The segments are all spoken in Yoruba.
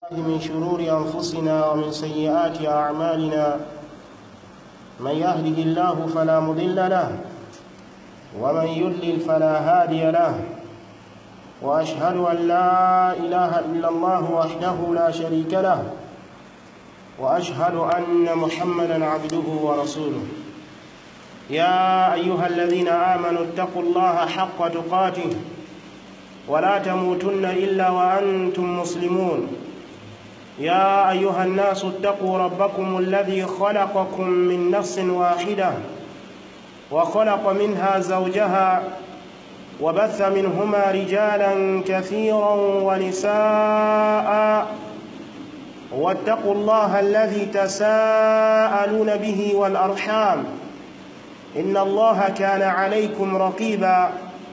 من شرور أنفسنا ومن سيئات أعمالنا من يهده الله فلا مضل له ومن يضلل فلا هادي له وأشهد أن لا إله إلا الله وحده لا شريك له وأشهد أن محمدا عبده ورسوله يا أيها الذين آمنوا اتقوا الله حق تقاته ولا تموتن إلا وأنتم مسلمون يا أيها الناس اتقوا ربكم الذي خلقكم من نفس واحدة وخلق منها زوجها وبث منهما رجالا كثيرا ونساء واتقوا الله الذي تساءلون به والأرحام إن الله كان عليكم رقيبا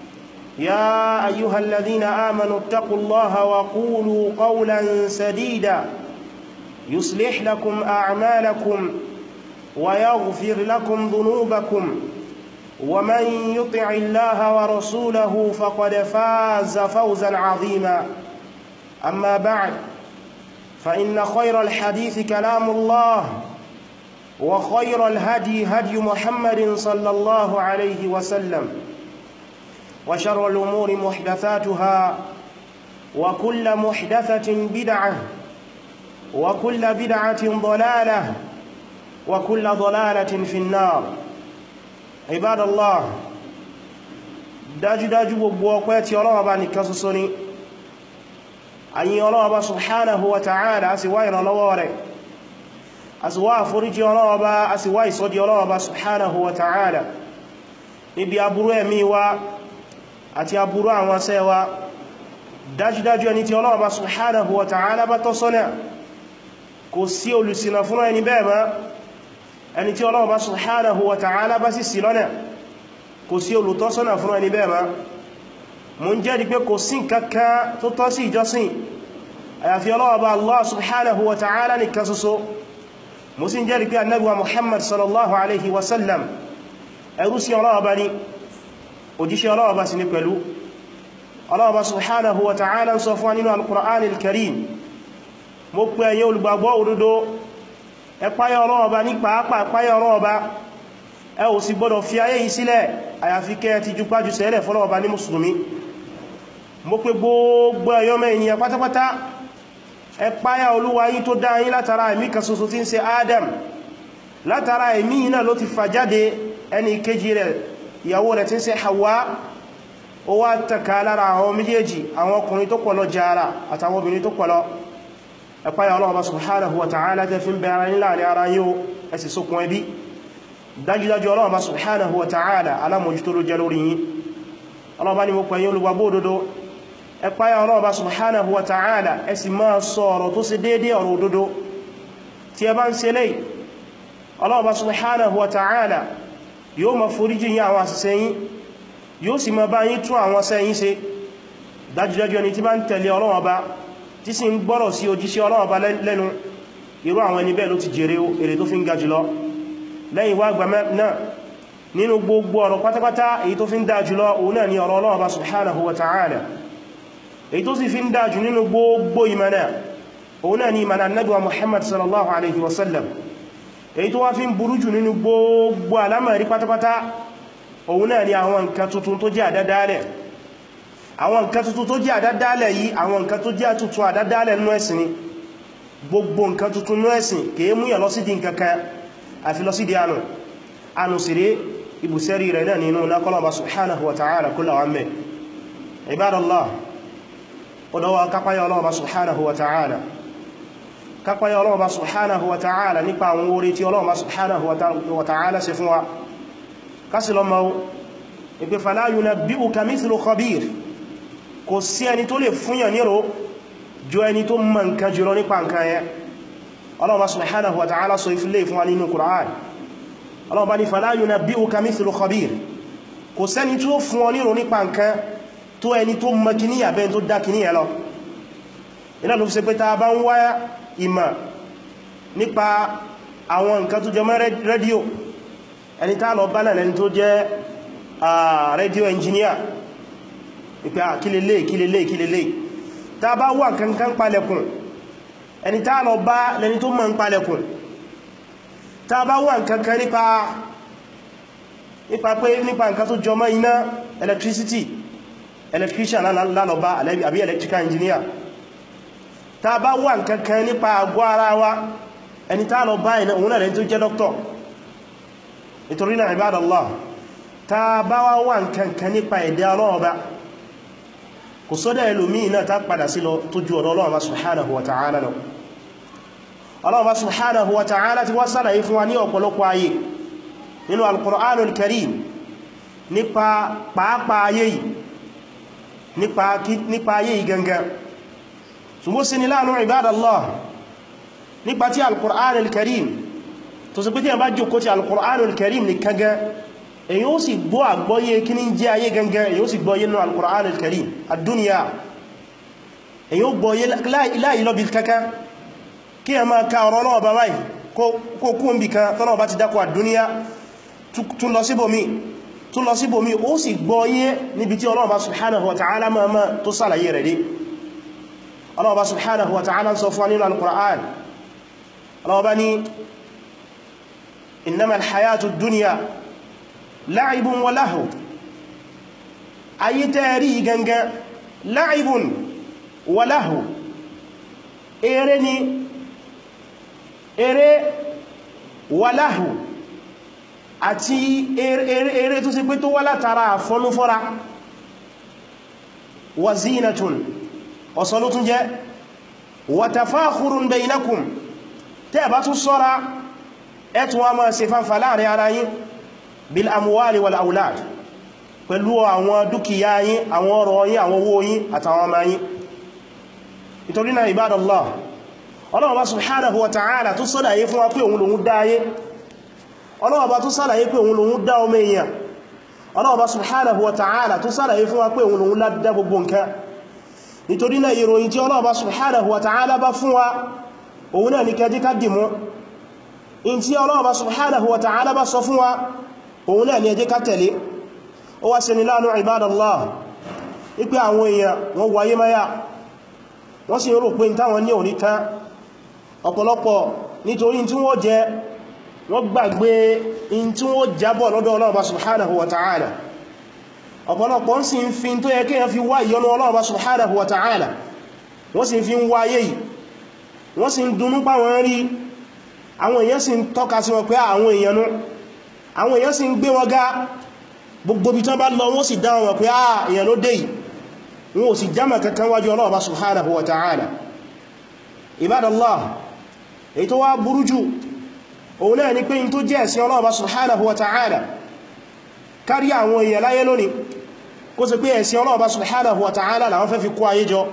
يا أيها الذين آمنوا اتقوا الله وقولوا قولا سديدا يصلح لكم أعمالكم ويغفر لكم ذنوبكم ومن يطع الله ورسوله فقد فاز فوزا عظيما أما بعد فإن خير الحديث كلام الله وخير الهدي هدي محمد صلى الله عليه وسلم وشر الأمور محدثاتها وكل محدثة بدعة وكل بدعة ضلالة وكل ضلالة في النار عباد الله dájúdájú gbogbo ọpẹ́ tí Ọlọ́run bá nìkan ṣoṣo ni ayin Ọlọ́run bá subhanahu wa ta'ala a sì wá ìrànlọ́wọ́ rẹ̀ a sì wá àforíjì Ọlọ́run bá a sì wá ìsọ́dí Ọlọ́run bá subhanahu wa ta'ala níbi aburú ẹ̀mí wa àti aburú àwọn ṣẹ́ wa dájúdájú ẹni tí Ọlọ́run bá subhanahu wa ta'ala bá tọ́ sọ́nà kò sí olùṣìnà fún ẹni bẹ́ẹ̀ mọ́ ẹni tí Ọlọ́run bá subhanahu wa ta'ala bá sì ṣì lọ́nà kò sí olùtọ́sọ́nà fún ẹni bẹ́ẹ̀ mọ́ mo ń jẹ́rìí pé kò sí kankan tó tọ́ sí ìjọsìn àyàfi Ọlọ́run bá Allah subhanahu wa ta'ala nìkan ṣoṣo mo sì ń jẹ́rìí pé Ànábì wa Muhammad sallallahu alaihi wasallam ẹrú sí Ọlọ́run bá ní òjíṣẹ́ Ọlọ́run bá sì ní pẹ̀lú Ọlọ́run bá subhanahu wa ta'ala ń sọ fún nínú al-Qur'an al-Karim mo pè ẹ̀yin olùgbàgbọ́ òdodo ẹ páyà Ọlọ́run bá ní pàápàá páyà Ọlọ́run bá ẹ ò sì gbọdọ̀ fi ayé yìí sílẹ̀ àyàfi kẹ́ ti jupájú sẹ́lẹ̀ fọ́lọ́run bá ní mùsùlùmí mo pè gbogbo ẹ̀yọ́mọ ènìyàn pátápátá ẹ páyà Olúwa yín tó dá yín látara ẹ̀mí kan ṣoṣo tí ń ṣe Adam látara ẹ̀mí náà ló ti fà jáde ẹni kejì rẹ̀ ìyàwó rẹ̀ tí ń ṣe Hawa ó wá tàkà lára àwọn méjèèjì àwọn ọkùnrin tó pọ̀lọ jara àtàwọn obìnrin tó pọ̀lọ ẹ páyà Ọlọ́run subhanahu wa ta'ala tẹ́ fi ń bẹ ara nílá ní ara yíò ẹ sì sókun ẹbí dájúdájú Ọlọ́run subhanahu wa ta'ala alámójútó ló jẹ́ lórí yín Ọlọ́run ni mo pẹ̀yìn olùgbàgbọ́ òdodo ẹ páyà Ọlọ́run subhanahu wa ta'ala ẹ sì máa sọ ọ̀rọ̀ tó sì déédé ọ̀rọ̀ òdodo tí ẹ bá ń ṣe lẹ́yìn Ọlọ́run subhanahu wa ta'ala yóò máa foríjì yín àwọn àṣìṣe yín yóò sì máa bá yín tún àwọn ṣẹ́ yín ṣe dájúdájú ẹni tí bá ń tẹ̀lé Ọlọ́run Ọba tí sì ń gbọ́rọ̀ sí òjíṣẹ́ Ọlọ́run Ọba lẹ́nu irú àwọn ẹni bẹ́ẹ̀ ló ti jèrè èrè tó fi ń ga jùlọ lẹ́yìn wá gbà náà nínú gbogbo ọ̀rọ̀ pátápátá èyí tó fi ń dá jùlọ òun náà ni ọ̀rọ̀ Ọlọ́run Ọba subhanahu wa ta'ala èyí tó sì fi ń dá jù nínú gbogbo ìmọ̀nà òun náà ni ìmọ̀nà Ànábì wa Muhammad sallallahu alaihi wasallam èyí tó wá fi ń burú jù nínú gbogbo alámọ̀rí pátápátá òun náà ni àwọn nǹkan tuntun tó jẹ́ àdádálẹ̀ àwọn nǹkan tuntun tó jẹ́ àdádálẹ̀ yìí àwọn nǹkan tó jẹ́ tuntun àdádálẹ̀ nínú ẹ̀sìn ni gbogbo nǹkan tuntun nínú ẹ̀sìn kìí mú yà lọ sí di nǹkan kan àfi lọ sí di ànù sí rí ibùsẹ́rí rẹ̀ náà nínú nákọlọ́bà subhanahu wa ta'ala kúlà wọn mẹ́ ibadallah ọdọ́wà kápáyà ọlọ́ọ̀bà subhanahu wa ta'ala kápáyà ọlọ́ọ̀bà subhanahu wa ta'ala nípa àwọn orí tí ọlọ́ọ̀bà subhanahu wa ta'ala ṣe fún wa kásìlọ mọ́ ìpé fala yunabbi'uka mithlu khabir kò sí ẹni tó lè fúnyàn nírò jù ẹni tó mọ̀ nǹkan jùlọ nípa nǹkan yẹn ọlọ́ọ̀bà subhanahu wa ta'ala sọ ìfilé fún wa nínú Qur'an ọlọ́ọ̀bà ní fala yunabbi'uka mithlu khabir kò sẹ́ni tó fún ọ nírò nípa nǹkan tó ẹni tó mọ̀ kíní àbẹ́ tó dá kíní ẹ lọ iná ló fi ṣe pé ta bá ń wá ìmọ̀ nípa àwọn nǹkan tó jẹ mọ́ rédíò ẹni tá lọ bá náà lẹni tó jẹ́ rédíò engineer ìpé kílélé tá bá wà kankan palẹ̀kùn ẹni tá lọ bá lẹni tó mọ̀ ń palẹ̀kùn tá bá wà nǹkankan nípa nǹkan tó jọmọ́ iná electrician lálọ́bá àbí electrical engineer tá bá wà nǹkankan nípa àgọ́ ara wa ẹni tá lọ bá òun náà lẹni tó jẹ́ doctor nítorí náà ibadallah tá bá wà nǹkankan nípa ẹ̀dá ọlọ́ọ̀bá kò sọ́dọ̀ ẹlòmíì náà tá padà sí lọ tó ju ọ̀dọ̀ Ọlọ́run subhanahu wa ta'ala lọ Ọlọ́run subhanahu wa ta'ala ti wá sálàyé fún wa ní ọ̀pọ̀lọpọ̀ ayé nínú al-Qur'anul Karim nípa pàápàá ayé yìí nípa ayé yìí gangan ṣùgbọ́n sí ni láàánú ibadallah nípa tí al-Qur'anul Karim tó sì pé tí a bá jókòó tí al-Qur'anul Karim ní kangan èyí ó sì gbọ́ àgbọ́yé kí ní jẹ́ ayé gangan èyí ó sì gbọ́yé nínú al-Qur'an al-Karim ad-dunya èyí ó gbọ́yé láì lọ́bí kankan kí a máa ka ọ̀rọ̀ náà bá báyìí kó kú ń bí kan tọ́nà bá ti dákọ̀ ad-dunya tún lọ síbòmí ó sì gbọ́yé níbi tí Ọlọ́run subhanahu wa ta'ala máa tó sàlàyé rẹ̀ dé Ọlọ́run subhanahu wa ta'ala sọ fún nínú al-Qur'an Ọlọ́run ní innama al-hayatu ad-dunya láìbùn wa láhù ayé tẹ́rí gangan láìbùn wa láhù eré ni eré wa láhù àti eré tó sì pé tó wá látara àfọnúfọ́ra wa zinatun ọ̀sọ̀lú tún jẹ́ wa tafakhurun bainakum tẹ́ bá tún sọ́ra ẹ̀tún wa máa ṣe fanfà láàrin ara yín bil amwali wal aulad pẹ̀lú àwọn dúkìá yín àwọn ọrọ̀ yín àwọn owó yín àtàwọn ọmọ yín nítorí náà ibadallah Ọlọ́run bá subhanahu wa ta'ala tó sọ́làyé fún wa pé òun lòun dá ayé Ọlọ́run bá tó sọ́làyé pé òun lòun dá ọmọ èèyàn Ọlọ́run bá subhanahu wa ta'ala tó sọ́làyé fún wa pé òun lòun ládá gbogbo nǹkan nítorí náà ìròyìn tí Ọlọ́run bá subhanahu wa ta'ala bá fún wa òun náà ní kẹjí ká dìmú in tí Ọlọ́run bá subhanahu wa ta'ala bá sọ fún wa òun náà ni ẹ jẹ́ ká tẹ̀lé ó wá ṣeni láàánú ibadallah wípé àwọn èèyàn wọ́n wáyé máyà wọ́n sì rò pé táwọn ní òní tán ọ̀pọ̀lọpọ̀ nítorí tí wọ́n jẹ wọ́n gbàgbé in tí wọ́n jábọ̀ lọ́dọ̀ Ọlọ́run subhanahu wa ta'ala ọ̀pọ̀lọpọ̀ sì ń fi tó yẹ kí wọ́n fi wá ìyọ́nú Ọlọ́run subhanahu wa ta'ala wọ́n sì fi ń wáyé yìí wọ́n sì ń dunú pa wọn rí àwọn èèyàn sì ń tọ́ka sí wọn pé àwọn èèyàn sì ń gbé wọn gá gbogbo bí tán bá lọ wọ́n sì dáwọn wọn pé èèyàn ló dé yìí wọn ò sì jámà kankan wájú Ọlọ́run subhanahu wa ta'ala ibadallah èyí tó wá burú jù òun náà ni pé in tó jẹ́ ẹ̀sìn Ọlọ́run subhanahu wa ta'ala kárí àwọn èèyàn láyé lónìí kó sì pé ẹ̀sìn Ọlọ́run subhanahu wa ta'ala làwọn fẹ́ fi kó ayé jọ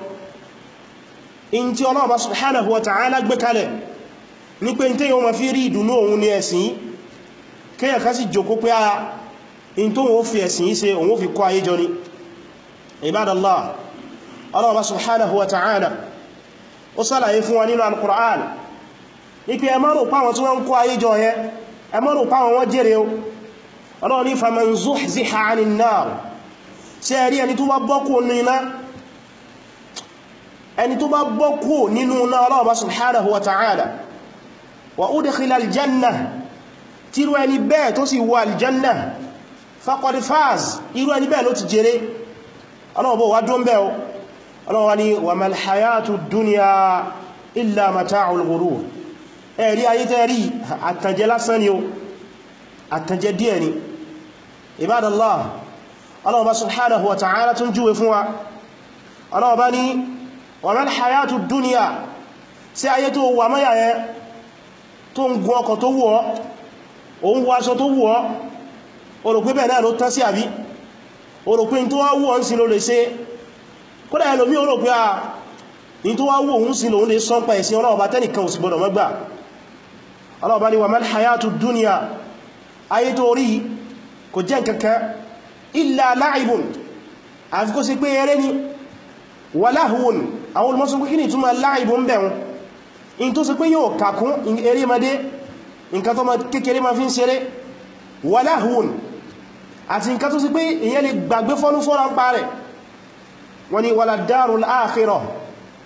in tí Ọlọ́run subhanahu wa ta'ala gbé kalẹ̀ ní pé tí yíò ma fi rí ìdùnnú òun ní ẹ̀sìn kíyàn ká sì jòkó pé in tó wọ́n fi ẹ̀sìn yí ṣe òun fi kó ayé jọ ní ibadallah Allah subhanahu wa ta'ala ó sálàyé fún wa nínú al-Qur'an ní pé ẹ má rò páwọn tí wọ́n kó ayé jọ yẹn ẹ má rò páwọn wọ́n jèrè o Allah ní faman zuhziha 'anil nar ṣe rí ẹni tó bá bọ́kù nínú iná Allah subhanahu wa ta'ala wa udkhila aljanna tíru ẹni bẹ́ẹ̀ tó sì wọ aljanna faqad faz irú ẹni bẹ́ẹ̀ ló ti jèrè ọlọ́wọ́ wá dún bẹ́ẹ̀ ọlọ́wọ́ ni wa mal hayatu dunya illa mata'ul ghurur ẹ̀rí ayé tẹ́rí àtànjẹ lásán ni o àtànjẹ díẹ̀ ni ibadallah ọlọ́wọ́ subhanahu wa ta'ala tún júwe fún wa ọlọ́wọ́ ni wa mal hayatu dunya sí ayé tó wà mọ́yà yẹn tó ń gun ọkọ̀ tó wù ọ́ òun wọ aṣọ tó wù ọ́ o rò pé bẹ́ẹ̀ náà ló tán sí àbí o rò pé ní tó wá wù ọ́ ń sin ló lè ṣe kódà ẹlòmí o rò pé ní tó wá wù òun sin lòun lè sán pa ẹ̀sìn ọlọ́ọ̀bá tẹ́nìkan ò sì gbọdọ̀ mọ́gbà ọlọ́ọ̀bá ni wa mal hayatu dunya ayé tó rí kò jẹ́ nǹkankan illa la'ibun àfi kó sí pé eré ni wa lahwun àwọn olùmọ́sán pé kí ni ìtumọ̀ la'ibun bẹ̀rún in tó sì pé yóò kàkún eré madé nǹkan tó ma kékeré ma fi ń ṣeré wa lahwun àti nǹkan tó sì pé ìyẹn lè gbàgbé fọ́nú fọ́nà ń pa rẹ̀ wọ́n ni wala darul akhirah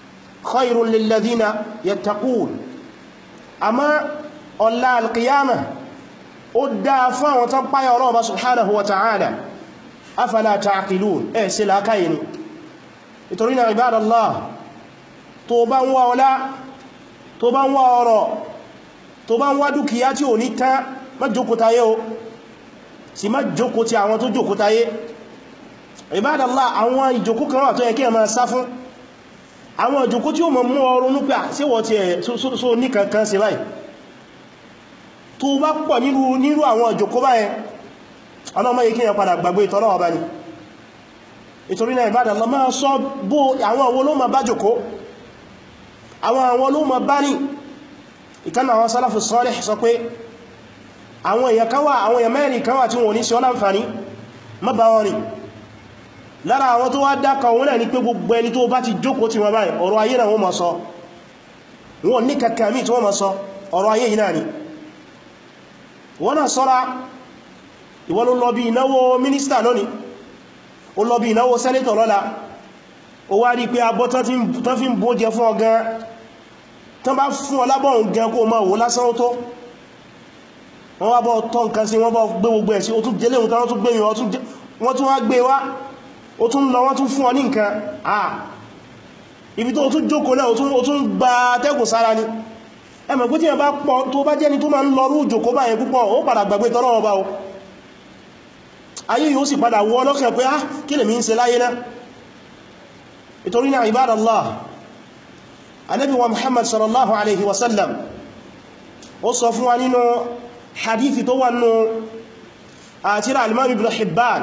khayrun lilladhina yattaqun àmọ́ ọ̀la alqiyama ó dáa fún àwọn tán páyà Ọlọ́run subhanahu wa ta'ala afala ta'qilun sí làákàyè ni. nítorí náà ibadallah, tó bá ń wá ọlá, tó bá ń wá ọrọ̀, tó bá ń wá dúkìá tí ò ní tán, má jókòó táyé o, sì má jókòó ti àwọn tó jókòó táyé. Ibadallah, àwọn ìjókòó kan wà tó yẹ kí ẹ máa sá fún, àwọn ìjókòó tí ó mọ̀ mú ọrún ní pé sí wọ́n ti ẹ̀ so ní kankan sí báyìí. tó bá pọ̀ nírú àwọn ìjókòó báyẹn, ọlọ́mọ yìí kí ẹ padà gbàgbé ìtọ́lọ́wọ́ bá ní. ìtorí náà Ibadallah, máa sọ bó àwọn owó ló ma bá jòkó, àwọn ló ma bá ní. ìkan àwọn Salafu Salih sọ pé àwọn èèyàn mẹ́rin kan wà tí wọ́n ní sí ọlá-nfàní, má bá wọn rìn. lára àwọn tó wá dákọ̀ wọn náà ni pé gbogbo ẹni tó bá ti jókòó ti wọn báyìí, ọ̀rọ̀ ayé náà wọ́n ma sọ, wọ́n ní kàkàmí tí wọ́n ma sọ, ọ̀rọ̀ ayé yìí náà ni. wọ́n náà sọ́ra, ìwọ ló lọ bí ìnáwó mínísítà lónìí, ó lọ bí ìnáwó sẹ́nétọ̀ lọ́la, ó wá rí pé abọ́ tán fi ń bó jẹ fún ọgán, tán bá fún ọlábọ̀n gan kó máa wò lásán ó tó. wọ́n wá bọ́ tọ́ nǹkan sí, wọ́n bọ́ gbé gbogbo ẹ̀ sí, ó tún jẹ́lé ohun tán, wọ́n tún gbé wọ́n tún wá gbé wá, ó tún lọ, wọ́n tún fún ọ ní nǹkan. ibi tó tún jókòó náà, ó tún gba tẹ́kùn sára ni. ẹmọ̀ pé tí ẹ bá pọ̀, tó bá jẹ́ni tó máa ń lọrú jókòó báyẹn púpọ̀, ó padà gbàgbé tọ́lọ́wọ́ bá o. ayé yóò sì padà wọ́ lọ́kàn pé kí lè mi ń ṣe láyé náà. ìtorí náà Ibadallah, Ànábì wa Muhammad sallallahu alaihi wasallam ó sọ fún wa nínú hadithi tó wà nínú àtírà al-Imam Ibn Hibban,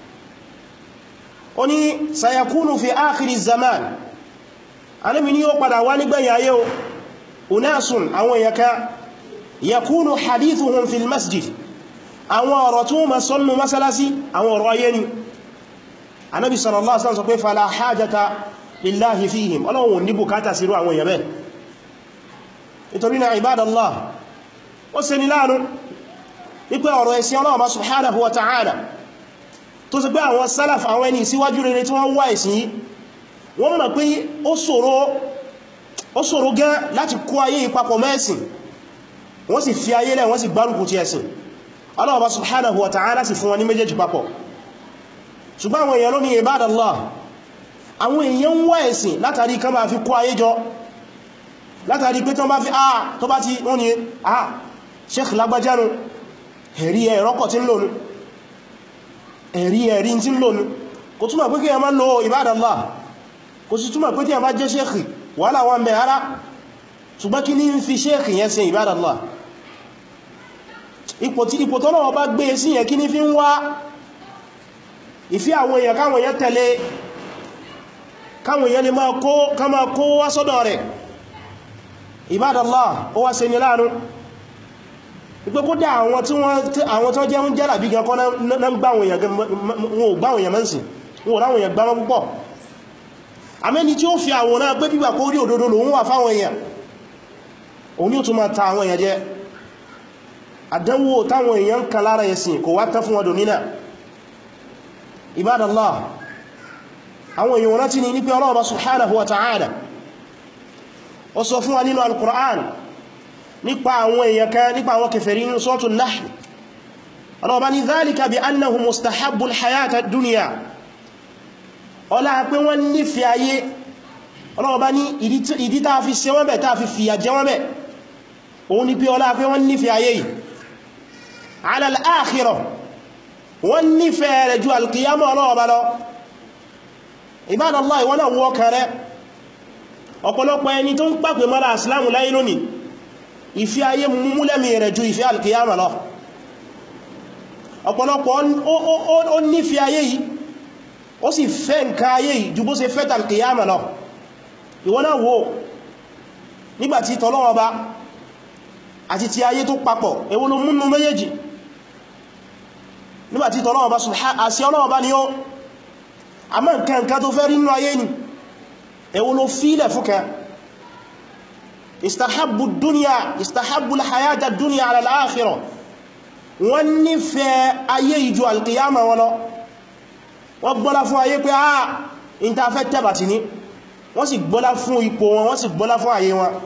ó ní sayakunu fi akhiri zaman, Ànábì ní ó padà wá nígbẹ̀yìn ayé o, unasun àwọn yaka yakunu hadithuhum fil masjid, àwọn ọ̀rọ̀ tó ma sọ́nù masalasi, àwọn ọ̀rọ̀ ayé ni. Ànábì sallallahu alaihi wasallam sọ pé fala hajata lillahi fihim, Ọlọ́run ní bùkátà sírú àwọn èèyàn bẹ́ẹ̀. nítorí náà Ibadallah, ó ṣe ní láàánú wípé ọ̀rọ̀ ẹ̀sìn Ọlọ́run subhanahu wa ta'ala tó sì pé àwọn salaf, àwọn ẹni síwájú rere tí wọ́n wá ẹ̀sìn yìí, wọ́n mọ̀ pé ó ṣòro gan láti kó ayé ìpapọ̀ mẹ́sìn, wọ́n sì fi ayé lẹ̀, wọ́n sì gbárùkù ti ẹ̀sìn. Allah subhanahu wa ta'ala sì fún wọn ní méjèèjì papọ̀. ṣùgbọ́n àwọn èèyàn lónìí Ibadallah, àwọn èèyàn ń wá ẹ̀sìn látàrí kan bá fi kó ayé jọ, látàrí pé tán bá fi tó bá ti wọ́n ni Sheikh lágbàjánu ẹ̀rí ẹ̀rọ́kọ̀ tí ń lónú, ẹ̀rí tí ń lónú, kò túnmọ̀ pé kí ẹ má lo Ibadallah, kò sì túnmọ̀ pé kí ẹ má jẹ́ Sheikh wàhálà wọn bẹ̀ ara, ṣùgbọ́n kí ní ń fi Sheikh yẹn ṣe Ibadallah. ipò tọ́lọ́wọ́ bá gbé sí yẹn kí ní fi ń wá ìfẹ́ àwọn èèyàn, káwọn èèyàn tẹ̀lé, káwọn èèyàn lè máa kó wá sọ́dọ̀ rẹ̀. Ibadallah, ó wá ṣe ní láàánú ipé kó dá àwọn tó jẹ́ ń jẹ́là bí gan kọ́ náà gbáwọn èèyàn mẹ́sìn, wọn ò ráwọn èèyàn gbáwọn púpọ̀. àmẹ́ni tí ó fi àwòrán pé bígbà kó rí òdodo lòun wà fáwọn èèyàn, òun ni ó tún máa ta àwọn èèyàn jẹ. àdánwò táwọn èèyàn kan lára ẹ̀sìn kò wá tán fún ọdún nínà. Ibadallah, àwọn èèyàn rántí ní pé Ọlọ́run subhanahu wa ta'ala ó sọ fún wa nínú al-Qur'an nípa àwọn èèyàn kan, nípa àwọn kèfèrí nínú Suratul Nahl. Ọlọ́run bá ní dhalika bi annahu mustahabbu al-hayata ad-dunya, ọlá pé wọ́n nífẹ̀ẹ́ ayé. Ọlọ́run bá ní ìdí tá fi ṣe wọ́n bẹ̀, tá fi fìyà jẹ wọ́n bẹ̀, òun ni pé ọlá pé wọ́n nífẹ̀ẹ́ ayé yìí ala al-akhirah, wọ́n nífẹ̀ẹ́ rẹ̀ ju al-qiyamah Ọlọ́run bá lọ. Ibadallah, ìwọ́n náà wọ́ kẹrẹ ọ̀pọ̀lọpọ̀ ẹni tó ń pàpẹ mọ́ra Islamu láyé lónìí, ìfẹ́ ayé múlẹ̀mí rẹ̀ ju ìfẹ́ al-qiyamah lọ. ọ̀pọ̀lọpọ̀ ó nífẹ̀ẹ́ ayé yìí, ó sì fẹ́ nǹkan ayé yìí ju bó ṣe fẹ́ al-qiyamah lọ. ìwọ́n náà wò nígbàtí t'Ọlọ́run Ọba àti ti ayé tó papọ̀, èwo ló múnú méjèèjì? nígbàtí t'Ọlọ́run Ọba àṣẹ Ọlọ́run Ọba ni ó, àmọ́ nǹkan tó fẹ́ rí nínú ayé ni, èwo ló fílẹ̀ fúnkẹ? istahabbu al-hayata ad-dunya ala al-akhirah, wọ́n nífẹ̀ẹ́ ayé ìjú al-qiyamah wọn lọ. wọ́n gbọ́lá fún ayé pé in ta fẹ́ tẹ́bàtì ní, wọ́n sì gbọ́lá fún ipò wọn, wọ́n sì gbọ́lá fún ayé wọn.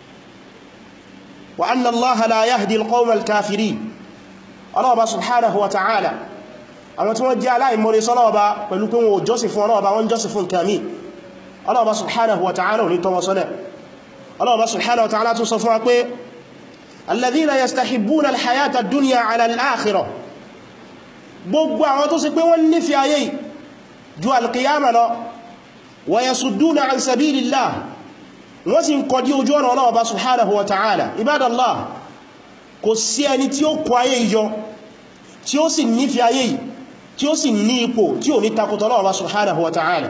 wa anna Allaha la yahdi al-qawma al-kafirin. Ọlọ́ọ̀bá subhanahu wa ta'ala, àwọn tí wọ́n jẹ́ aláìmọ́re sọ́lọ́ọ̀bá pẹ̀lú pé wọn ò jọ́sìn fún Ọlọ́ọ̀bá, wọ́n jọ́sìn fún kàmí. Ọlọ́ọ̀bá subhanahu wa ta'ala ò ní tọ́ wọn sọ́nà. Ọlọ́ọ̀bá subhanahu wa ta'ala tún sọ fún wa pé alladhina yastahibbuna al-hayata ad-dunya ala al-akhirah. Gbogbo àwọn tó sì pé wọ́n nífẹ̀ẹ́ ayé ju al-qiyama lọ, wa yasudduna an sabilillah, wọ́n sì ń kọjú ojú ọ̀nà Ọlọ́ọ̀bá subhanahu wa ta'ala. Ibadallah, kò sí ẹni tí ó kọ ayé yọ, tí ó sì nífẹ̀ẹ́ ayé, tí ó sì ní ipò, tí ó ní takùtọ̀ Ọlọ́ọ̀bá subhanahu wa ta'ala.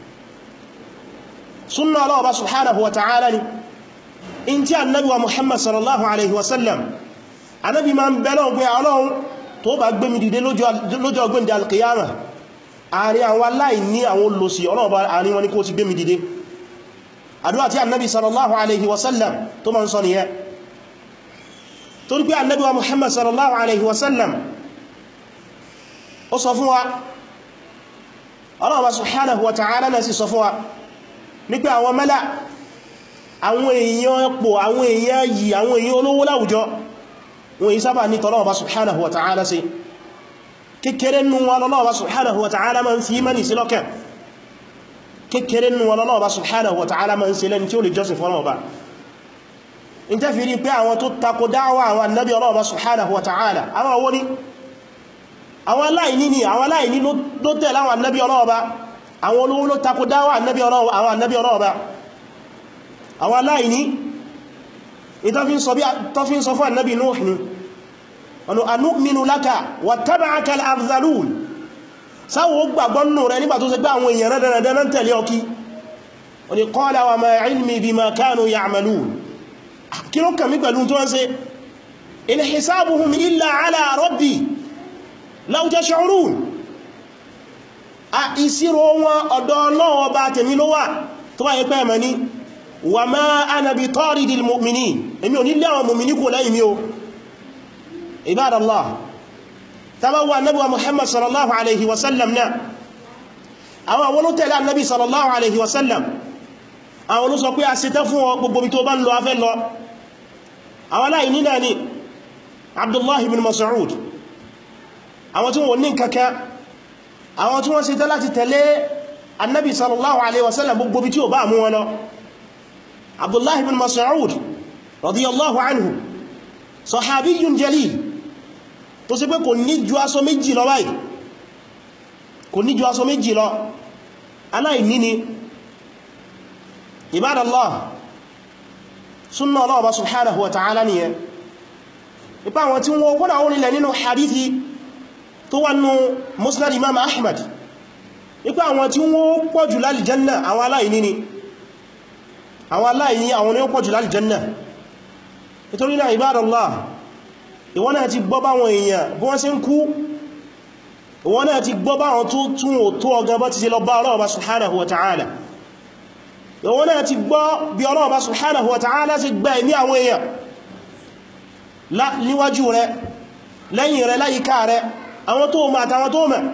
Sunna Ọlọ́ọ̀bá subhanahu wa ta'ala ni in tí annabi wa Muhammad sallallahu alaihi wasallam, annabi ma ń bẹ̀rẹ̀ ọgbẹ̀ Ọlọ́run tó bá gbé mi dìde lọ́jọ́ ọgbẹ̀ndẹ̀ alkiyama, àárín àwọn aláìní àwọn olòṣì Ọlọ́ọ̀bá àárín wọn ni kó ti gbé mi dìde. Àdúrà tí annabi sallallahu alaihi wasallam tó ma ń sọ nìyẹn. Torí pé annabi wa Muhammad sallallahu alaihi wasallam ó sọ fún wa, Ọlọ́ọ̀bá subhanahu wa ta'ala náà sì sọ fún wa ní pé àwọn mẹ́lá, àwọn èèyàn pọ̀, àwọn èèyàn yìí, àwọn èèyàn olówó láwùjọ, wọn yìí sábà ní tọ́lọ́ọ̀bá subhanahu wa ta'ala sí. Kékeré nù wọn lọ́lọ́ọ̀bá subhanahu wa ta'ala ma ń fi mẹ́ni sí lọ́kẹ̀. Kékeré nù wọn lọ́lọ́ọ̀bá subhanahu wa ta'ala ma ń ṣe lẹ́ni tí ó lè jọ́sìn fún Ọlọ́ọ̀bá. In tẹ́ fi rí pé àwọn tó tako dáwà àwọn annabi Ọlọ́ọ̀bá subhanahu wa ta'ala, àwọn owó ní àwọn aláìní ni, àwọn aláìní ló tẹ̀lé àwọn annabi Ọlọ́ọ̀bá, àwọn olówó ló tako dáwà àwọn annabi Ọlọ́ọ̀bá. Àwọn aláìní ìtọ́fí ń sọ fún annabi Nuh ni, ọ̀nà anu'minu laka wattaba'aka al-ardhalun, sáwọ́ gbàgbọ́nù rẹ̀ nígbà tó ṣe pé àwọn èèyàn rẹ̀ tẹ̀lé ọkí. Ó ní qala wa ma ilmi bima kanu ya'malun, kí ló kàmí pẹ̀lú tó ń ṣe, in hisabuhum illa ala rabbi law tash'urun, a ìṣirò wọn ọ̀dọ̀ Ọlọ́run Ọba tèmi ló wà, tó bá yẹ pé ẹ̀mẹ́ ní wa ma ana bi taridil mu'minin, èmi ò ní lé àwọn mu'mini kò lẹ́yìn mi o. Ibadallah, tabawa annabi wa Muhammad sallallahu alaihi wasallam náà, àwọn olótẹ̀lé annabi sallallahu alaihi wasallam, àwọn olóso pé a ṣe tẹ́ fún ọ gbogbo bí tó bá ń lọ afẹ́ lọ. Àwọn aláìní náà ni Abdullah ibn Mas'ud, àwọn tí wọ́n ní kankan, àwọn tí wọ́n ṣe tẹ́ láti tẹ̀lé annabi sallallahu alaihi wasallam gbogbo bí tí ó bá mú wọn lọ. Abdullah ibn Mas'ud radiyallahu anhu, sahabiyyun jalil, tó sì pé kò ní ju aṣọ méjì lọ báyìí, kò ní ju aṣọ méjì lọ, aláìní ni. Ibadallah, sunna Allah subhanahu wa ta'ala nìyẹn. Ipa àwọn tí wọ́n kọ́nà wọn nílẹ̀ nínú hadithi tó wà nínú Musnad Imam Ahmad, ipa àwọn tí wọ́n pọ̀ jù lálì janna àwọn aláìní ni, àwọn aláìní àwọn ni ó pọ̀ jù lálì janna. Nítorí náà Ibadallah, ìwọ náà ti gbọ́ báwọn èèyàn bí wọ́n ṣe ń kú, ìwọ náà ti gbọ́ báwọn tó tún ò tó ọgán bá ti ṣe lọ bá Allah subhanahu wa ta'ala, ìwọ náà ti gbọ́ bí Allah subhanahu wa ta'ala ṣe gba ẹ̀mí àwọn èèyàn níwájú rẹ̀, lẹ́yìn rẹ̀, láyìíká rẹ̀, àwọn tó mọ̀ àtàwọn tó mọ̀.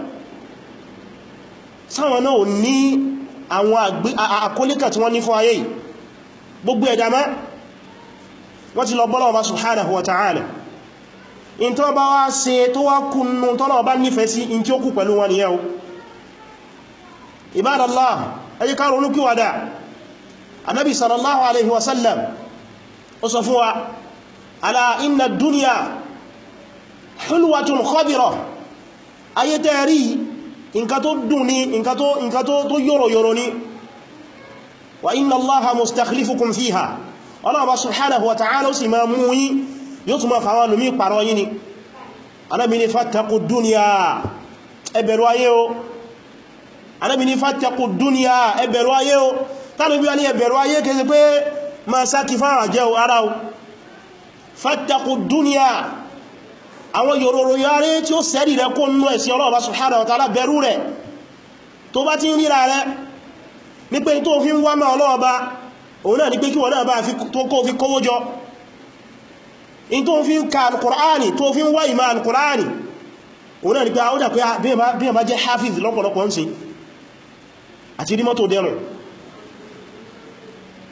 Sáwọn náà ò ní àwọn àkólíkà tí wọ́n ní fún ayé yìí, gbogbo ẹ̀dá mẹ́ wọ́n ti lọ bọ́ Allah subhanahu wa ta'ala. In tó bá wá ṣe tó wá kúnnú tọ́lọ̀ bá nífẹ̀ẹ́ sí in tí ó kú pẹ̀lú wọn ni yau. Ibadallah, ẹ jẹ́ ká ronú kíwàdà. Ànábì sallallahu alaihi wasallam ó sọ fún wa, ala inna ad-dunya hulwatun khadira, ayé tẹ́rí nǹkan tó dùn ní, nǹkan tó yòrò ní, wa inna Allaha mustakhlifukum fiha, Allah subhanahu wa ta'ala ó sì máa mú yín, yóò tún máa fàwọn lómí pàrọ yín ni. Ànábì ní fattaqu dunya, ẹ bẹ̀rù ayé o. Ànábì ní fattaqu dunya, ẹ bẹ̀rù ayé o. Tánà bí wá ní ẹ bẹ̀rù ayé kẹsẹ̀ pé ma sáàkì fáwọn àjẹ́ o ara o. Fattaqu dunya, àwọn yòròrò yàrí tí ó sẹ́rì rẹ kó nú ẹ̀sí Allah subhanahu wa ta'ala, bẹ̀rù rẹ̀. Tó bá ti ń ríra rẹ ní pé tó fi ń wá mẹ́ ọlọ́ọba, òun náà ní pé kí wọ́n náà bá kó fi kówó jọ. In tó fi ń ka al-Qur'ani, tó fi ń wá ìmá al-Qur'ani, òun náà ní pé àwọ́dà pé bí i bá jẹ́ hafiz lọ́pọ̀lọpọ̀ ń ṣe àti rí mọ́tò dẹrùn.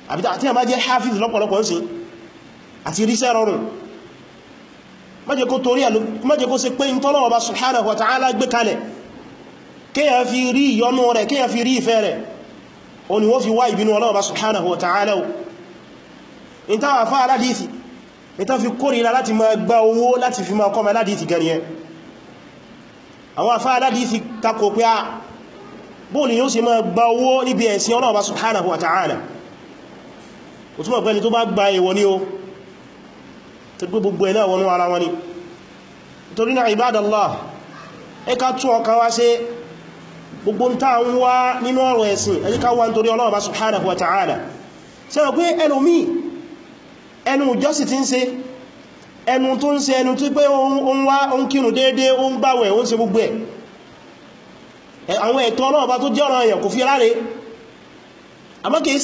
àbí tí a bá jẹ́ hafiz lọ́pọ̀lọpọ̀ sí àti ríṣẹ́ rọrùn má jẹ́ kó ṣe pé in tọ́lọ́wọ́ bá subhanahu wa ta'ala gbé kalẹ̀ kíyàn fi rí ìyọnú rẹ̀ kíyàn fi rí ìfẹ́ rẹ̀ o ni wọ́n fi wá ìbínú Ọlọ́run bá subhanahu wa ta'ala in ta wà fá aládìsì in ta fi kórìíra láti máa gba owó láti fi máa kọ́mọ aládìsì ganiyẹ àwọn afá aládìsì takò pé a bóòlì yóò sì máa gba owó níbi ẹ̀sìn Ọlọ́run bá subhanahu wa ta'ala ó túnmọ̀ pẹ́ni tó bá gba èwọ̀ ní o tó gbogbo ẹ̀ náà wọnú ara wọn ni nítorí náà ibadallah ẹ ká tún ọkàn wá ṣe gbogbo ń tàà ń wá nínú ọ̀rọ̀ ẹ̀sìn ẹ jẹ́ ká wá nítorí Ọlọ́run bá subhanahu wa ta'ala ṣe wọ́n pé ẹlòmí ẹnu ìjọsìn tí ń ṣe ẹnu tó ń ṣe ẹnu tó pé ó ń kírun déédé ó ń gbàwẹ̀ ó ń ṣe gbogbo ẹ̀ àwọn ẹ̀tọ́ Ọlọ́run bá tó jẹ́ ọ̀rọ̀ èèyàn kò fi ráre àmọ́ kìí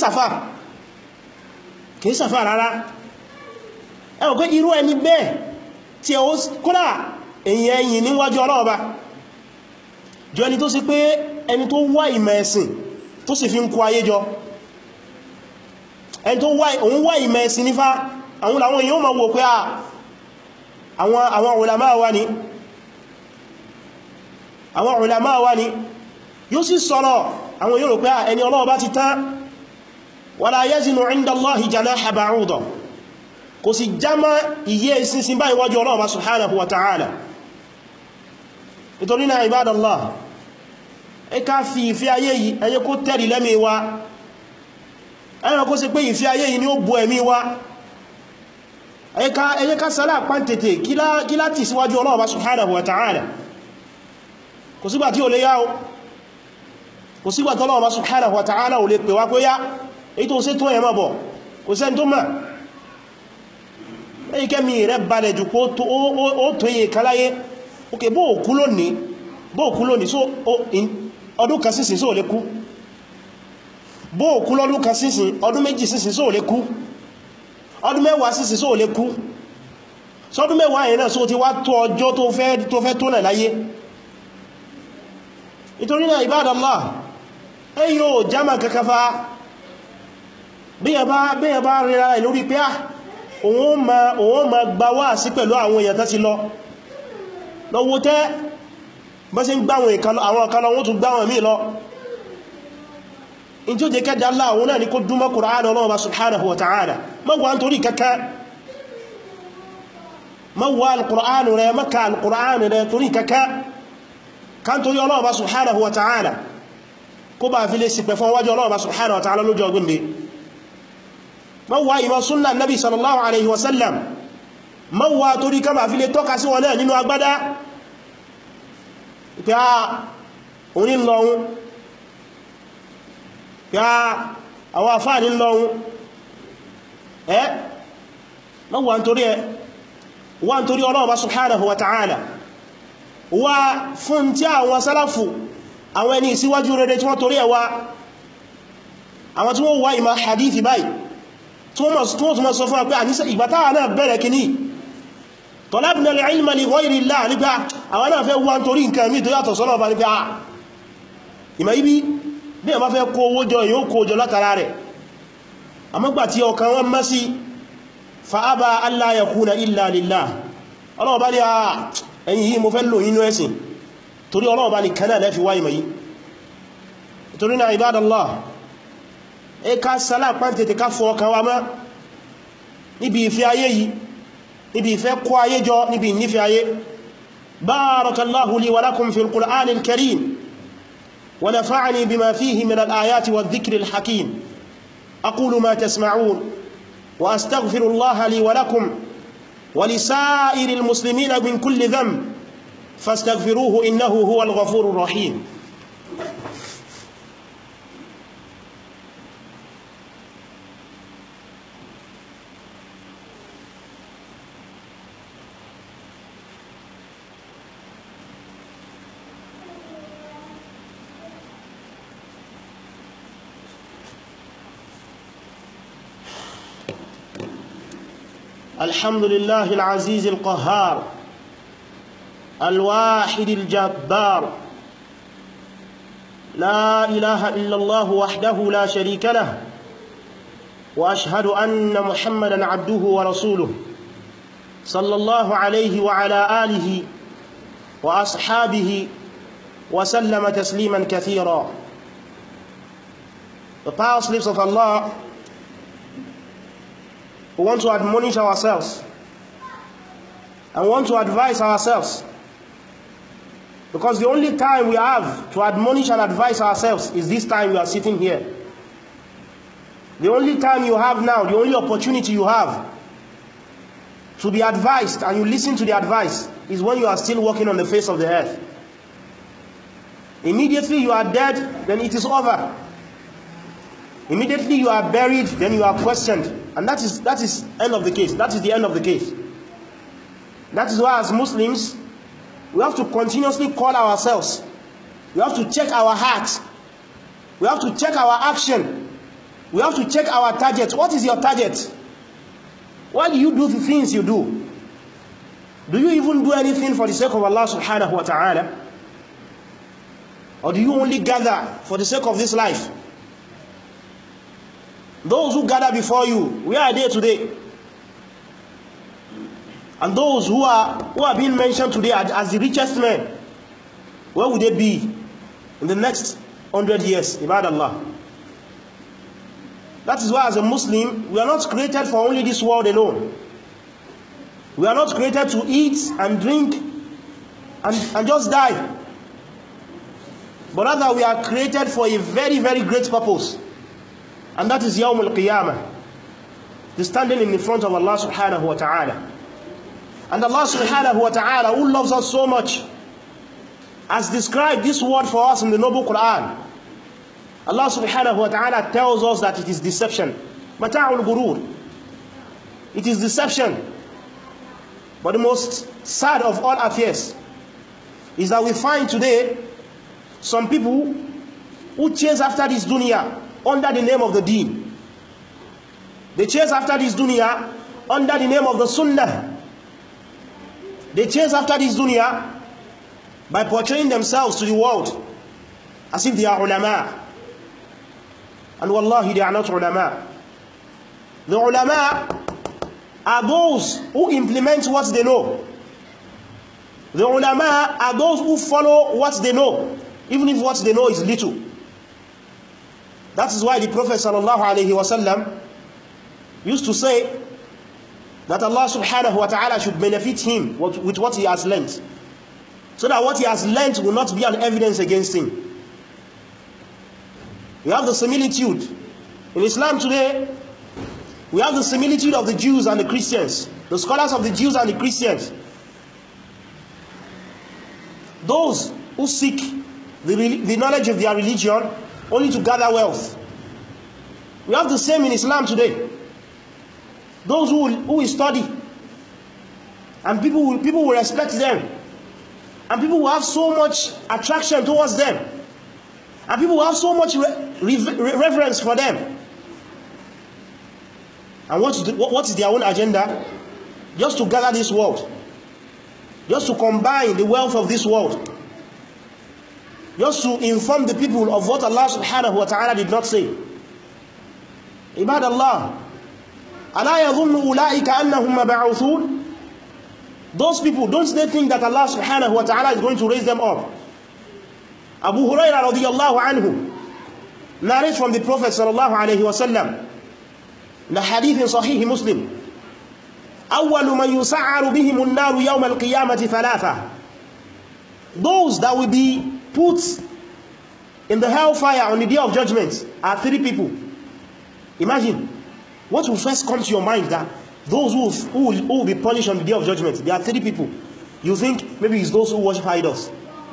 sàfà rárá ẹ wọ́n pé irú ẹni bẹ́ẹ̀ tí ó kódà èyàn ẹ̀yìn níwájú Ọlọ́run bá jọ ẹni tó sì pé ẹni tó wá ìmọ̀ ẹ̀sìn tó sì fi ń kó ayé jọ ẹni tó wá ìmọ̀ ẹ̀sìn nífà àwọn làwọn èèyàn ma wò pé àwọn ulama wa ni yóò sì sọ̀rọ̀ àwọn yóò rò pé ẹni Ọlọ́run bá ti tán wala yazinu inda Allahi janaha ba'udah kò sì jámá iye ìsinsin báyìí wájú Ọlọ́run bá subhanahu wa ta'ala nítorí náà ibadallah ẹ ká fi ìfẹ́ ayé yìí ẹ jẹ́ kó tẹ̀rì lẹ́mí wa ẹ̀yàn kó ṣe pé ìfẹ́ ayé yìí ni ó bú ẹ̀mí wa ẹ jẹ́ ká sálà pàntètè kí láti síwájú Ọlọ́run bá subhanahu wa ta'ala kò sígbà tí ó lè yá o kò sígbà tí Ọlọ́run bá subhanahu wa ta'ala ò lè pè wá pé yá èyí tó ṣe tó ẹ̀mọ́ bọ̀ kò sẹ́ni tó mọ̀ èyí kẹ́mi rẹ̀ balẹ̀ jù pé ó tó yẹ kaláyé ok bó òkú lónìí so ọdún kan sísìn só lè kú bó òkú lọ́dún kan sísìn ọdún méjì sísìn só lè kú ọdún mẹ́wàá sísìn só lè kú sọdún mẹ́wàá yẹn náà só ti wá tó ọjọ́ tó fẹ́ tó náà láyé nítorí náà ibadallah ẹ yóò jámà kakafa bí ẹ bá rírá ẹ̀ lórí pé òun ma gba wá sí pẹ̀lú àwọn èèyàn tán ti lọ́wọ́ tẹ́ bọ́ sí ń gbáwọn àwọn ọ̀kanlọ wọ́n tún gbáwọn mí lọ in tí ó jẹ́ kẹ́dà láàwọn náà ní kó dúnmọ́ Kùránì Ọlọ́run bá subhanahu wa ta'ala mọ́wàá ń torí kankan mọ́wàá al-Kùránì rẹ̀ mọ́ka al-Kùránì rẹ̀ torí kankan kan torí Ọlọ́run bá subhanahu wa ta'ala kó bá fi lè sì pẹ̀ fún wájú Ọlọ́run bá subhanahu wa ta'ala lójú ọgbìn dé mọ́wàá ìmọ̀ súnnà nabi sallallahu alaihi wasallam mọ́wàá torí ká bá fi lè tọ́ka sí wọn náà nínú agbádá pé oní lọ́un pé àwọn àfáà ní lọ́un wọ́n torí Ọlọ́run bá subhanahu wa ta'ala wá fún tí àwọn sálàfù àwọn ẹni ìsíwájú rere tí wọ́n torí ẹwà àwọn tí wọ́n wá ìmọ̀ hadithi báyìí tí wọ́n tún mọ́ sọ fún àpẹ́ àníṣẹ́ ìgbàtàwà náà bẹ̀rẹ̀ kìíní talabna al-ilma li ghayri Allah nígbà àwọn náà fẹ́ wọ́n torí nǹkan mí tó yàtọ̀ sọ́nà ọba nígbà ìmọ̀ ibi bí ẹ bá fẹ́ kó owó jọ yóò kó jọ látara rẹ̀ àmọ́gbà tí ọkàn wọn mọ́ sí fa aba alla yakuna illa lillah Ọlọ́run bá ní ẹ̀yin yìí mo fẹ́ lò nínú ẹ̀sìn torí Ọlọ́run bá ní kanáà lẹ́fi wá ìmọ̀ yìí torí náà ibadallah ẹ ká sálà pàntètè ká fọ ọkàn wa mọ́ níbi ìfẹ́ ayé yìí níbi ìfẹ́ kó ayé jọ níbi ìnífẹ́ ayé barakallahu li wa lakum fil qur'anil karim wa nafa'ani bima fihi min al-ayati wa dhikril hakim aqulu ma tasma'un wa astaghfirullaha li wa lakum wa li sa'iril muslimina min kulli dhanb fastaghfiruhu innahu huwal ghafurur rahim الحمد لله العزيز القهار الواحد الجبار لا إله إلا الله وحده لا شريك له وأشهد أن محمدا عبده ورسوله صلى الله عليه وعلى آله وأصحابه وسلم تسليما كثيرا. The pious slaves of Allah who want to admonish ourselves and want to advise ourselves, because the only time we have to admonish and advise ourselves is this time we are sitting here. The only time you have now, the only opportunity you have to be advised and you listen to the advice is when you are still walking on the face of the earth. Immediately you are dead, then it is over. Immediately you are buried, then you are questioned. And that is end of the case. That is the end of the case. That is why as Muslims, we have to continuously call ourselves. We have to check our heart. We have to check our action. We have to check our target. What is your target? Why do you do the things you do? Do you even do anything for the sake of Allah subhanahu wa ta'ala? Or do you only gather for the sake of this life? Those who gather before you, where are they today? And those who are being mentioned today as the richest men, where would they be in the next 100 years? Ibad Allah. That is why as a Muslim, we are not created for only this world alone. We are not created to eat and drink and just die. But rather we are created for a very, very great purpose. And that is Yawm al-Qiyamah. The standing in the front of Allah subhanahu wa ta'ala. And Allah subhanahu wa ta'ala, who loves us so much, has described this word for us in the noble Quran. Allah subhanahu wa ta'ala tells us that it is deception. Mata'ul gurur. It is deception. But the most sad of all affairs is that we find today some people who chase after this dunya under the name of the deen. They chase after this dunya under the name of the sunnah. They chase after this dunya by portraying themselves to the world as if they are ulama. And wallahi, they are not ulama. The ulama are those who implement what they know. The ulama are those who follow what they know, even if what they know is little. That is why the Prophet sallallahu alaihi wasallam used to say that Allah subhanahu wa ta'ala should benefit him with what he has learnt, so that what he has learnt will not be an evidence against him. We have the similitude in Islam today. We have the similitude of the Jews and the Christians, the scholars of the Jews and the Christians, those who seek the knowledge of their religion only to gather wealth. We have the same in Islam today. Those who will study, and people will respect them, and people will have so much attraction towards them, and people will have so much reverence for them. And what is their own agenda? Just to gather this world, just to combine the wealth of this world, just to inform the people of what Allah subhanahu wa ta'ala did not say. Ibad Allah, أَلَا يَظُنُّ أُولَٰئِكَ أَنَّهُمْ مَبْعُوثُونَ. Those people, don't they think that Allah subhanahu wa ta'ala is going to raise them up? Abu Hurairah radiyallahu anhu narrates from the Prophet sallallahu alayhi wa sallam in the hadith in Sahih Muslim, أَوَّلُ مَنْ يُسَعَّرُ بِهِمُ النَّارُ يَوْمَ الْقِيَامَةِ ثَلَاثَةً. Those that will be put in the hellfire on the day of judgment are three people. Imagine, what will first come to your mind, that those who will be punished on the day of judgment, there are three people. You think maybe it's those who worship idols.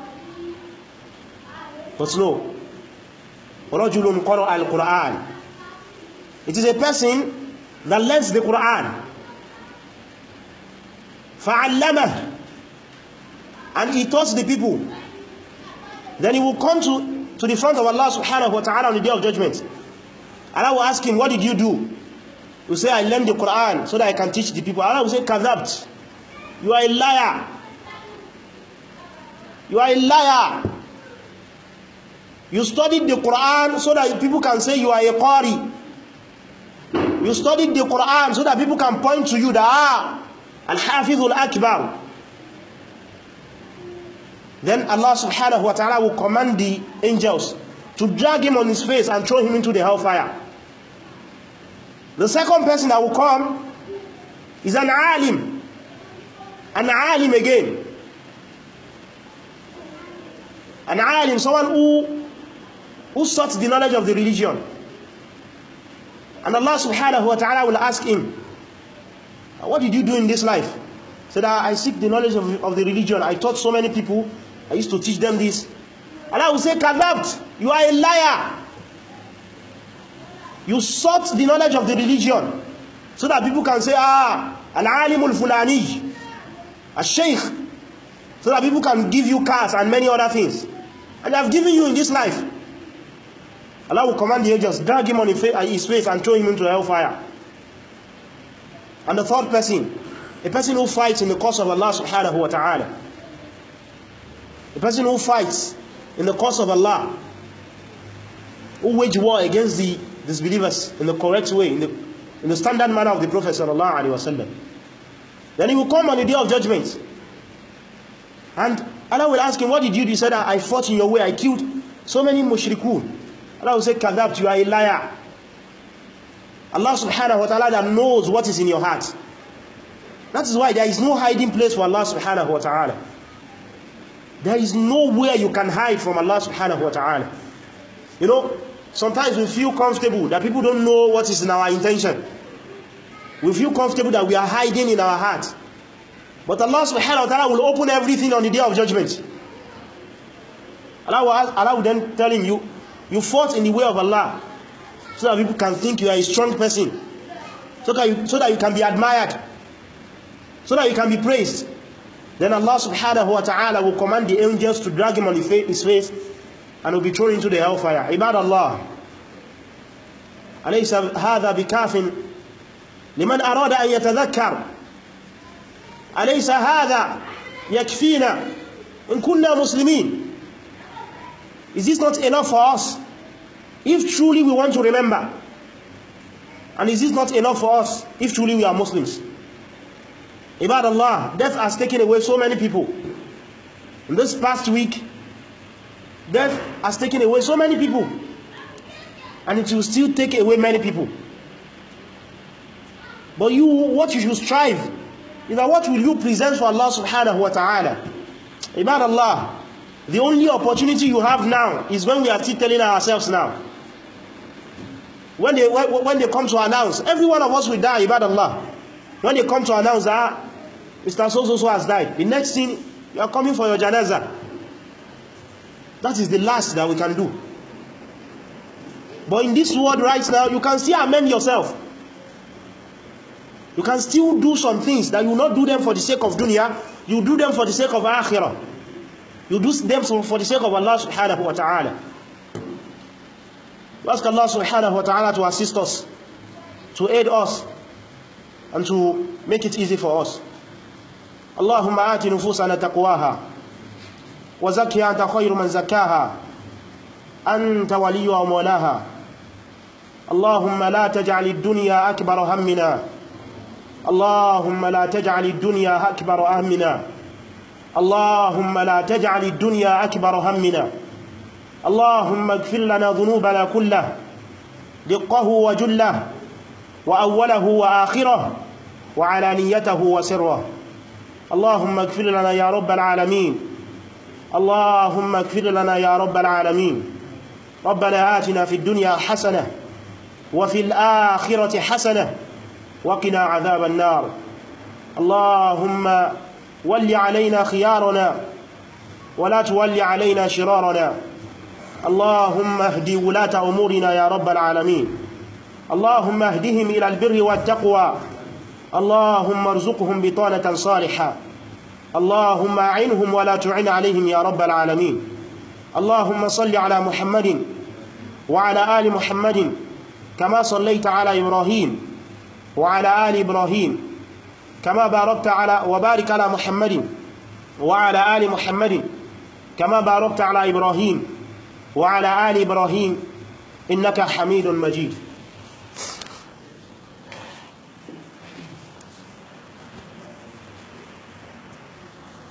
But no. رَجُلٌ قَرَأَ الْقُرْآنِ. It is a person that learns the Quran. فَعَلَّمَهُ. And he taught the people. Then he will come to the front of Allah subhanahu wa ta'ala on the day of judgment. Allah will ask him, what did you do? He will say, I learned the Quran so that I can teach the people. Allah will say, kadhabt. You are a liar. You are a liar. You studied the Quran so that people can say you are a qari. You studied the Quran so that people can point to you that Al-Hafidhul Akbar. Then Allah subhanahu wa ta'ala will command the angels to drag him on his face and throw him into the hellfire. The second person that will come is an alim. An alim again. An alim, someone who sought the knowledge of the religion. And Allah subhanahu wa ta'ala will ask him, what did you do in this life? He said, I seek the knowledge of the religion. I taught so many people. I used to teach them this. Allah will say, kadhabt, you are a liar. You sought the knowledge of the religion so that people can say, al-alimul fulani, al-sheikh, so that people can give you cars and many other things. And they have given you in this life. Allah will command the angels, drag him on his face and throw him into hellfire. And the third person, a person who fights in the cause of Allah subhanahu wa ta'ala. A person who fights in the cause of Allah, who wage war against the disbelievers in the correct way, in the standard manner of the Prophet sallallahu alaihi wasallam. Then he will come on the day of judgment. And Allah will ask him, what did you do? He said, I fought in your way, I killed so many mushrikun. Allah will say, kadhabt, you are a liar. Allah subhanahu wa ta'ala that knows what is in your heart. That is why there is no hiding place for Allah subhanahu wa ta'ala. There is nowhere you can hide from Allah subhanahu wa ta'ala. You know, sometimes we feel comfortable that people don't know what is in our intention. We feel comfortable that we are hiding in our heart. But Allah subhanahu wa ta'ala will open everything on the day of judgment. Allah will then tell him, you fought in the way of Allah, so that people can think you are a strong person, so that you can be admired, so that you can be praised. Then Allah subhanahu wa ta'ala will command the angels to drag him on his face and will be thrown into the hellfire. Ibad Allah, alaysa hadha bikafin liman arada an yatadhakkar, alaysa hadha yakfina in kunna muslimin. Is this not enough for us if truly we want to remember? And is this not enough for us if truly we are Muslims? Ibad Allah, death has taken away so many people. In this past week, death has taken away so many people. And it will still take away many people. But what you should strive is that what will you present for Allah subhanahu wa ta'ala? Ibad Allah, the only opportunity you have now is when we are still telling ourselves now. When they come to announce, every one of us will die, Ibad Allah. When they come to announce that Mr. So has died, the next thing, you are coming for your janaza. That is the last that we can do. But in this world right now, you can still amend yourself. You can still do some things that you will not do them for the sake of dunya, you do them for the sake of akhirah. You do them for the sake of Allah subhanahu wa ta'ala. We ask Allah subhanahu wa ta'ala to assist us, to aid us, and to make it easy for us. Allahumma ati nufusana taqwaha wa zakkiha anta khayru man zakkaha anta waliyuha wa mawlaha. Allahumma la taj'al ad-dunya akbar hammina. Allahumma la taj'al ad-dunya akbar hammina. اللهم لا تجعل الدنيا أكبر همنا. اللهم اغفر لنا ذنوبنا كله دقه وجله وأوله وآخره وعلانيته وسره. اللهم اغفر لنا يا رب العالمين. اللهم اغفر لنا يا رب العالمين. ربنا آتنا في الدنيا حسنة وفي الآخرة حسنة وقنا عذاب النار. اللهم ول علينا خيارنا ولا تول علينا شرارنا. اللهم اهد ولاة أمورنا يا رب العالمين. اللهم اهدهم إلى البر والتقوى. اللهم ارزقهم بطانة صالحة. اللهم أعنهم ولا تعن عليهم يا رب العالمين. اللهم صل على محمد وعلى آل محمد كما صليت على إبراهيم وعلى آل إبراهيم كما باركت على وبارك على محمد وعلى آل محمد كما باركت على إبراهيم وعلى آل إبراهيم إنك حميد مجيد.